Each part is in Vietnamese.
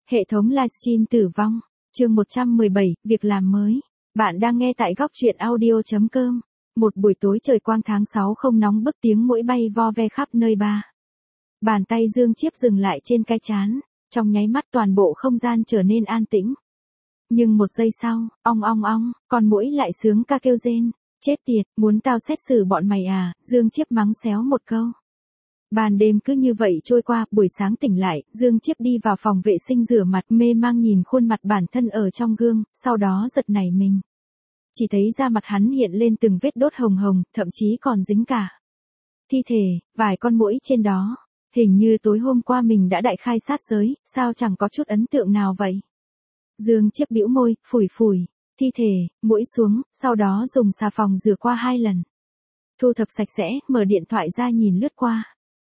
Hệ thống livestream tử vong. Chương 117, việc làm mới. Bạn đang nghe tại góc truyện audio.com. Một buổi tối trời quang tháng 6 không nóng bức, tiếng muỗi bay vo ve khắp nơi ba. Bàn tay Dương Chiếp dừng lại trên cái trán, trong nháy mắt toàn bộ không gian trở nên an tĩnh. Nhưng một giây sau, ong ong ong, con muỗi lại sướng ca kêu rên. Chết tiệt, muốn tao xét xử bọn mày à? Dương Chiếp mắng xéo một câu. Ban đêm cứ như vậy trôi qua, buổi sáng tỉnh lại, Dương Chiếp đi vào phòng vệ sinh rửa mặt, mê mang nhìn khuôn mặt bản thân ở trong gương, sau đó giật nảy mình. Chỉ thấy da mặt hắn hiện lên từng vết đốt hồng hồng, thậm chí còn dính cả thi thể, vài con muỗi trên đó. Hình như tối hôm qua mình đã đại khai sát giới, sao chẳng có chút ấn tượng nào vậy? Dương Chiếp bĩu môi, phủi phủi thi thể, muỗi xuống, sau đó dùng xà phòng rửa qua 2 lần. Thu thập sạch sẽ, mở điện thoại ra nhìn lướt qua.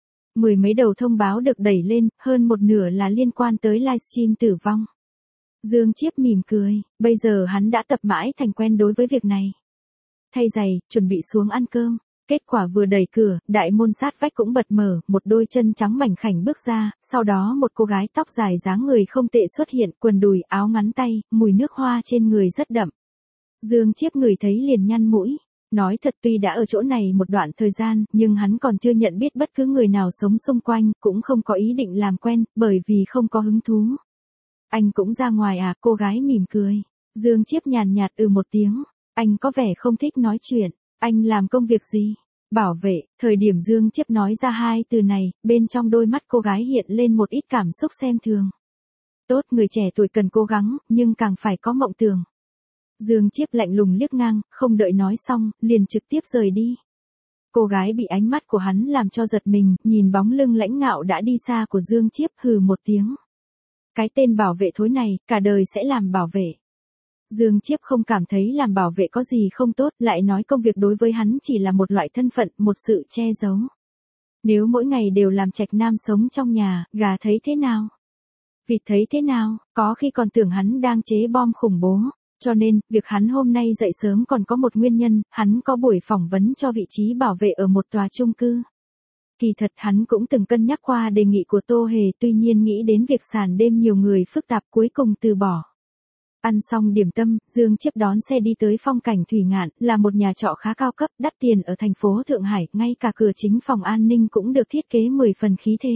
10 mấy đầu thông báo được đẩy lên, hơn một nửa là liên quan tới livestream tử vong. Dương Chiếp mỉm cười, bây giờ hắn đã tập mãi thành quen đối với việc này. Thay giày, chuẩn bị xuống ăn cơm. Kết quả vừa đẩy cửa, đại môn sát vách cũng bật mở, một đôi chân trắng mảnh khảnh bước ra, sau đó một cô gái tóc dài dáng người không tệ xuất hiện, quần đùi, áo ngắn tay, mùi nước hoa trên người rất đậm. Dương Chiếp ngửi thấy liền nhăn mũi. Nói thật, tuy đã ở chỗ này một đoạn thời gian, nhưng hắn còn chưa nhận biết bất cứ người nào sống xung quanh, cũng không có ý định làm quen, bởi vì không có hứng thú. Anh cũng ra ngoài à? Cô gái mỉm cười. Dương Chiếp nhàn nhạt một tiếng. Anh có vẻ không thích nói chuyện. Anh làm công việc gì? Bảo vệ. Thời điểm Dương Chiếp nói ra 2 từ này, bên trong đôi mắt cô gái hiện lên một ít cảm xúc xem thường. Tốt, người trẻ tuổi cần cố gắng, nhưng càng phải có mộng tưởng. Dương Chiếp lạnh lùng liếc ngang, không đợi nói xong, liền trực tiếp rời đi. Cô gái bị ánh mắt của hắn làm cho giật mình, nhìn bóng lưng lãnh ngạo đã đi xa của Dương Chiếp, hừ một tiếng. Cái tên bảo vệ thối này, cả đời sẽ làm bảo vệ. Dương Chiếp không cảm thấy làm bảo vệ có gì không tốt, lại nói công việc đối với hắn chỉ là một loại thân phận, một sự che giấu. Nếu mỗi ngày đều làm trạch nam sống trong nhà, gà thấy thế nào? Vịt thấy thế nào? Có khi còn tưởng hắn đang chế bom khủng bố. Cho nên, việc hắn hôm nay dậy sớm còn có một nguyên nhân, hắn có buổi phỏng vấn cho vị trí bảo vệ ở một tòa chung cư. Kỳ thật hắn cũng từng cân nhắc qua đề nghị của Tô Hề, tuy nhiên nghĩ đến việc sàn đêm nhiều người phức tạp cuối cùng từ bỏ. Ăn xong điểm tâm, Dương Chiếp đón xe đi tới Phong Cảnh Thủy Ngạn, là một nhà trọ khá cao cấp, đắt tiền ở thành phố Thượng Hải, ngay cả cửa chính phòng an ninh cũng được thiết kế 10 phần khí thế.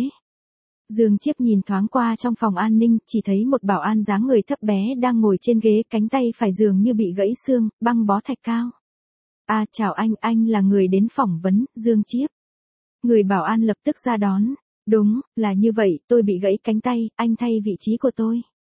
Dương Chiếp nhìn thoáng qua trong phòng an ninh, chỉ thấy một bảo an dáng người thấp bé đang ngồi trên ghế, cánh tay phải dường như bị gãy xương, băng bó thạch cao. À, chào anh là người đến phỏng vấn, Dương Chiếp. Người bảo an lập tức ra đón. Đúng, là như vậy, tôi bị gãy cánh tay, anh thay vị trí của tôi.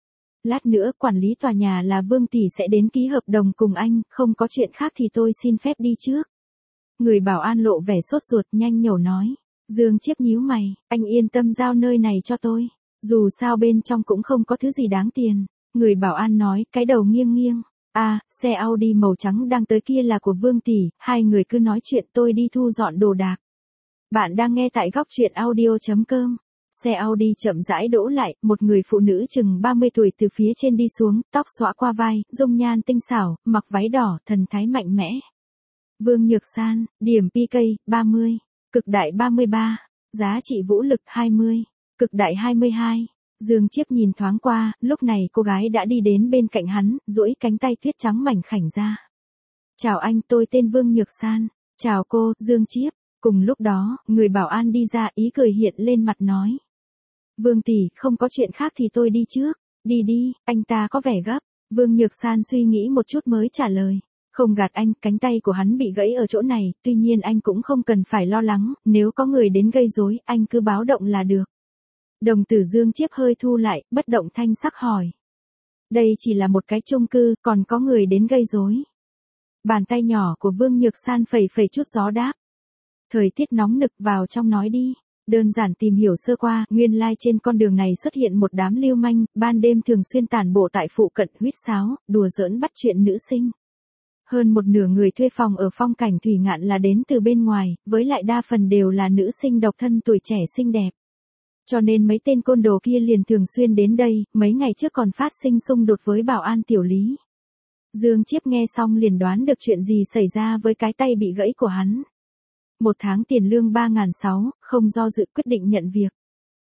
Lát nữa quản lý tòa nhà là Vương Tỷ sẽ đến ký hợp đồng cùng anh, không có chuyện khác thì tôi xin phép đi trước. Người bảo an lộ vẻ sốt ruột, nhanh nhẩu nói. Dương Chiếp nhíu mày, anh yên tâm giao nơi này cho tôi. Dù sao bên trong cũng không có thứ gì đáng tiền. Người bảo an nói, cái đầu nghiêng nghiêng. À, xe Audi màu trắng đang tới kia là của Vương Tỷ, hai người cứ nói chuyện, tôi đi thu dọn đồ đạc. Bạn đang nghe tại góc truyện audio.com. Xe Audi chậm rãi đỗ lại, một người phụ nữ chừng 30 tuổi từ phía trên đi xuống, tóc xõa qua vai, dung nhan tinh xảo, mặc váy đỏ, thần thái mạnh mẽ. Vương Nhược San, điểm PK, 30. Cực đại 33, giá trị vũ lực 20, cực đại 22. Dương Chiếp nhìn thoáng qua, lúc này cô gái đã đi đến bên cạnh hắn, duỗi cánh tay tuyết trắng mảnh khảnh ra. Chào anh, tôi tên Vương Nhược San. Chào cô, Dương Chiếp. Cùng lúc đó, người bảo an đi ra, ý cười hiện lên mặt nói. Vương Tỷ, không có chuyện khác thì tôi đi trước. Đi đi, anh ta có vẻ gấp. Vương Nhược San suy nghĩ một chút mới trả lời. Không gạt anh, cánh tay của hắn bị gãy ở chỗ này, tuy nhiên anh cũng không cần phải lo lắng, nếu có người đến gây rối, anh cứ báo động là được. Đồng tử Dương Chiếp hơi thu lại, bất động thanh sắc hỏi. Đây chỉ là một cái chung cư, còn có người đến gây rối. Bàn tay nhỏ của Vương Nhược San phẩy phẩy chút gió đáp. Thời tiết nóng nực, vào trong nói đi. Đơn giản tìm hiểu sơ qua, nguyên lai trên con đường này xuất hiện một đám lưu manh, ban đêm thường xuyên tản bộ tại phụ cận, huýt sáo, đùa giỡn bắt chuyện nữ sinh. Hơn một nửa người thuê phòng ở Phong Cảnh Thủy Ngạn là đến từ bên ngoài, với lại đa phần đều là nữ sinh độc thân tuổi trẻ xinh đẹp. Cho nên mấy tên côn đồ kia liền thường xuyên đến đây, mấy ngày trước còn phát sinh xung đột với bảo an Tiểu Lý. Dương Chiếp nghe xong liền đoán được chuyện gì xảy ra với cái tay bị gãy của hắn. 1 tháng tiền lương 3.600, không do dự quyết định nhận việc.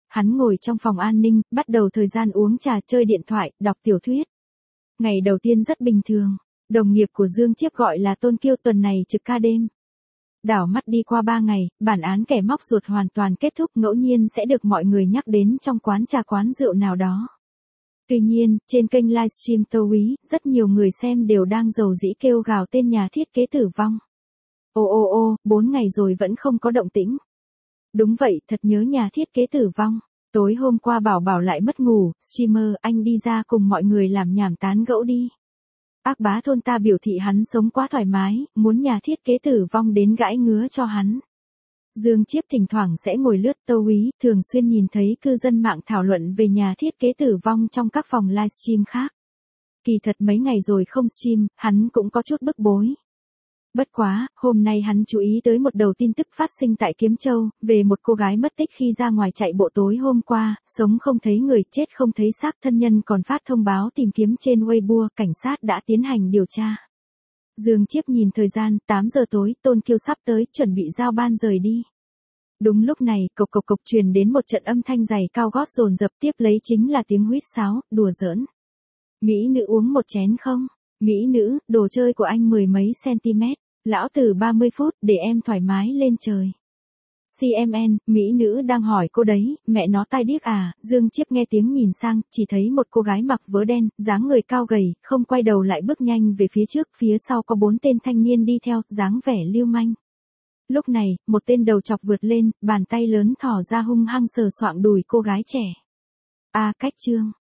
Hắn ngồi trong phòng an ninh, bắt đầu thời gian uống trà, chơi điện thoại, đọc tiểu thuyết. Ngày đầu tiên rất bình thường. Đồng nghiệp của Dương Chiếp gọi là Tôn Kiêu tuần này trực ca đêm. Đảo mắt đi qua 3 ngày, bản án kẻ móc ruột hoàn toàn kết thúc, ngẫu nhiên sẽ được mọi người nhắc đến trong quán trà quán rượu nào đó. Tuy nhiên, trên kênh livestream Tâu Úy, rất nhiều người xem đều đang rầu rĩ kêu gào tên nhà thiết kế tử vong. Ô, 4 ngày rồi vẫn không có động tĩnh. Đúng vậy, thật nhớ nhà thiết kế tử vong. Tối hôm qua Bảo lại mất ngủ, streamer, anh đi ra cùng mọi người làm nhảm tán gẫu đi. Ác bá thôn ta biểu thị hắn sống quá thoải mái, muốn nhà thiết kế tử vong đến gãi ngứa cho hắn. Dương Chiếp thỉnh thoảng sẽ ngồi lướt Tâu Úy, thường xuyên nhìn thấy cư dân mạng thảo luận về nhà thiết kế tử vong trong các phòng livestream khác. Kỳ thật mấy ngày rồi không stream, hắn cũng có chút bức bối. Bất quá, hôm nay hắn chú ý tới một đầu tin tức phát sinh tại Kiếm Châu, về một cô gái mất tích khi ra ngoài chạy bộ tối hôm qua, sống không thấy người, chết không thấy xác, thân nhân còn phát thông báo tìm kiếm trên Weibo, cảnh sát đã tiến hành điều tra. Dương Chiếp nhìn thời gian, 8 giờ tối, Tôn Kiêu sắp tới, chuẩn bị giao ban rời đi. Đúng lúc này, cộc truyền đến một trận âm thanh giày cao gót dồn dập, tiếp lấy chính là tiếng huýt sáo, đùa giỡn. Mỹ nữ uống một chén không? Mỹ nữ, đồ chơi của anh 10 mấy cm. Lão tử 30 phút, để em thoải mái lên trời. CMN, Mỹ nữ đang hỏi cô đấy, mẹ nó tai điếc à? Dương Chiếp nghe tiếng nhìn sang, chỉ thấy một cô gái mặc vớ đen, dáng người cao gầy, không quay đầu lại bước nhanh về phía trước, phía sau có 4 tên thanh niên đi theo, dáng vẻ lưu manh. Lúc này, một tên đầu chọc vượt lên, bàn tay lớn thò ra hung hăng sờ soạng đùi cô gái trẻ. Cách trương,